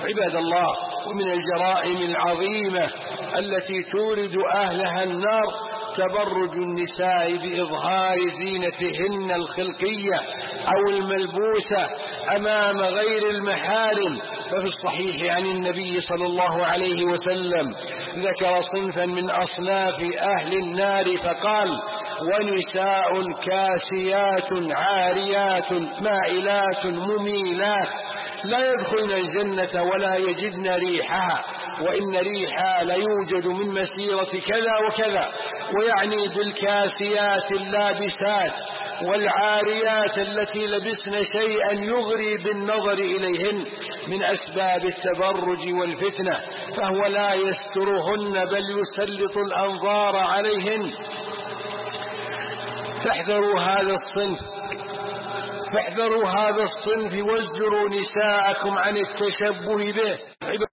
عباد الله، ومن الجرائم العظيمة التي تورد أهلها النار تبرج النساء بإظهار زينتهن الخلقية أو الملبوسة أمام غير المحارم. ففي الصحيح عن النبي صلى الله عليه وسلم ذكر صنفا من أصناف أهل النار فقال: ونساء كاسيات عاريات مائلات مميلات لا يدخلن الجنة ولا يجدن ريحها، وإن ريحها ليوجد من مسيرة كذا وكذا. ويعني بالكاسيات اللابسات والعاريات التي لبسن شيئا يغري بالنظر إليهن من أسباب التبرج والفتنة، فهو لا يسترهن بل يسلط الأنظار عليهن. فاحذروا هذا الصنف وازجروا نساءكم عن التشبه به.